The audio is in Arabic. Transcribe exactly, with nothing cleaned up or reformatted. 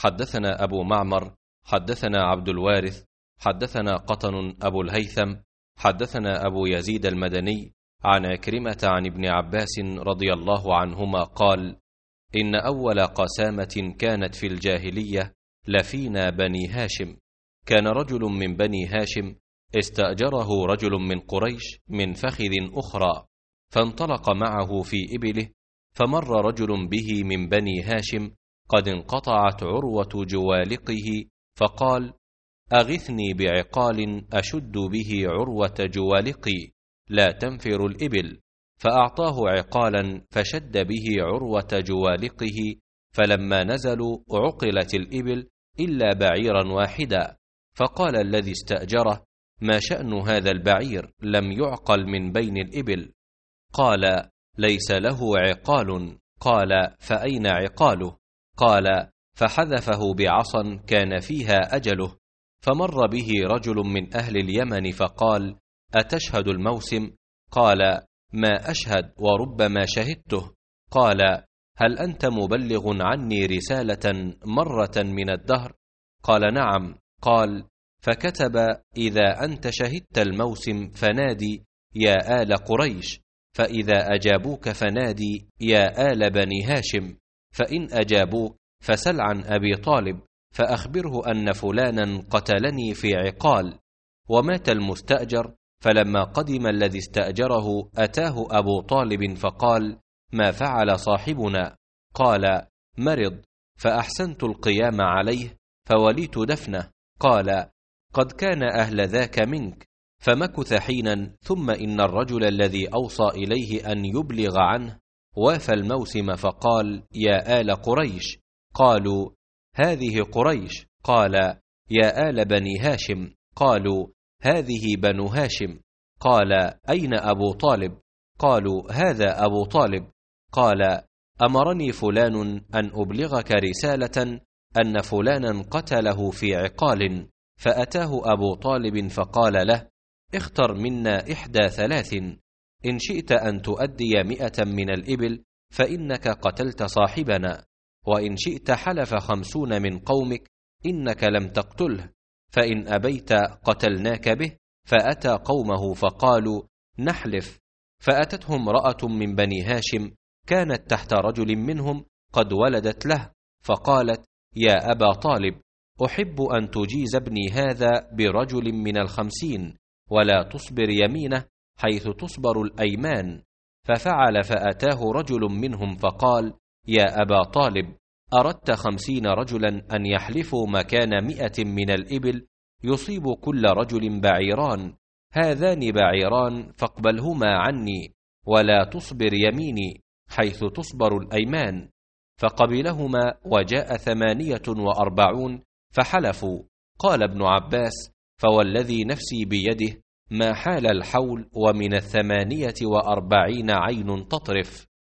حدثنا أبو معمر حدثنا عبد الوارث حدثنا قطن أبو الهيثم حدثنا أبو يزيد المدني عن عكرمة عن ابن عباس رضي الله عنهما قال: إن أول قسامة كانت في الجاهلية لفينا بني هاشم. كان رجل من بني هاشم استأجره رجل من قريش من فخذ أخرى، فانطلق معه في إبله، فمر رجل به من بني هاشم قد انقطعت عروة جوالقه، فقال: أغثني بعقال أشد به عروة جوالقي لا تنفر الإبل، فأعطاه عقالا فشد به عروة جوالقه، فلما نزلوا عقلت الإبل إلا بعيرا واحدا، فقال الذي استأجره: ما شأن هذا البعير لم يعقل من بين الإبل؟ قال: ليس له عقال. قال: فأين عقاله؟ قال: فحذفه بعصا كان فيها أجله. فمر به رجل من أهل اليمن فقال: أتشهد الموسم؟ قال: ما أشهد وربما شهدته. قال: هل أنت مبلغ عني رسالة مرة من الدهر؟ قال: نعم. قال: فكتب: إذا أنت شهدت الموسم فنادي يا آل قريش، فإذا أجابوك فنادي يا آل بني هاشم، فإن أجابوك فسل عن أبي طالب فأخبره أن فلانا قتلني في عقال. ومات المستأجر، فلما قدم الذي استأجره أتاه أبو طالب فقال: ما فعل صاحبنا؟ قال: مرض، فأحسنت القيام عليه فوليت دفنه. قال: قد كان أهل ذاك منك. فمكث حينا، ثم إن الرجل الذي أوصى إليه أن يبلغ عنه وافى الموسم فقال: يا آل قريش. قالوا: هذه قريش. قال: يا آل بني هاشم. قالوا: هذه بنو هاشم. قال: أين أبو طالب؟ قالوا: هذا أبو طالب. قال: أمرني فلان أن أبلغك رسالة أن فلانا قتله في عقال. فأتاه أبو طالب فقال له: اختر منا إحدى ثلاث، إن شئت أن تؤدي مئة من الإبل فإنك قتلت صاحبنا، وإن شئت حلف خمسون من قومك إنك لم تقتله، فإن أبيت قتلناك به. فأتى قومه فقالوا: نحلف. فأتتهم امرأة من بني هاشم كانت تحت رجل منهم قد ولدت له، فقالت: يا أبا طالب، أحب أن تجيز ابني هذا برجل من الخمسين، ولا تصبر يمينه حيث تصبر الأيمان. ففعل، فأتاه رجل منهم فقال: يا أبا طالب، أردت خمسين رجلا أن يحلفوا مكان مئة من الإبل، يصيب كل رجل بعيران، هذان بعيران فاقبلهما عني، ولا تصبر يميني حيث تصبر الأيمان. فقبلهما، وجاء ثمانية وأربعون فحلفوا. قال ابن عباس: فوالذي نفسي بيده ما حال الحول ومن الثمانية وأربعين عين تطرف.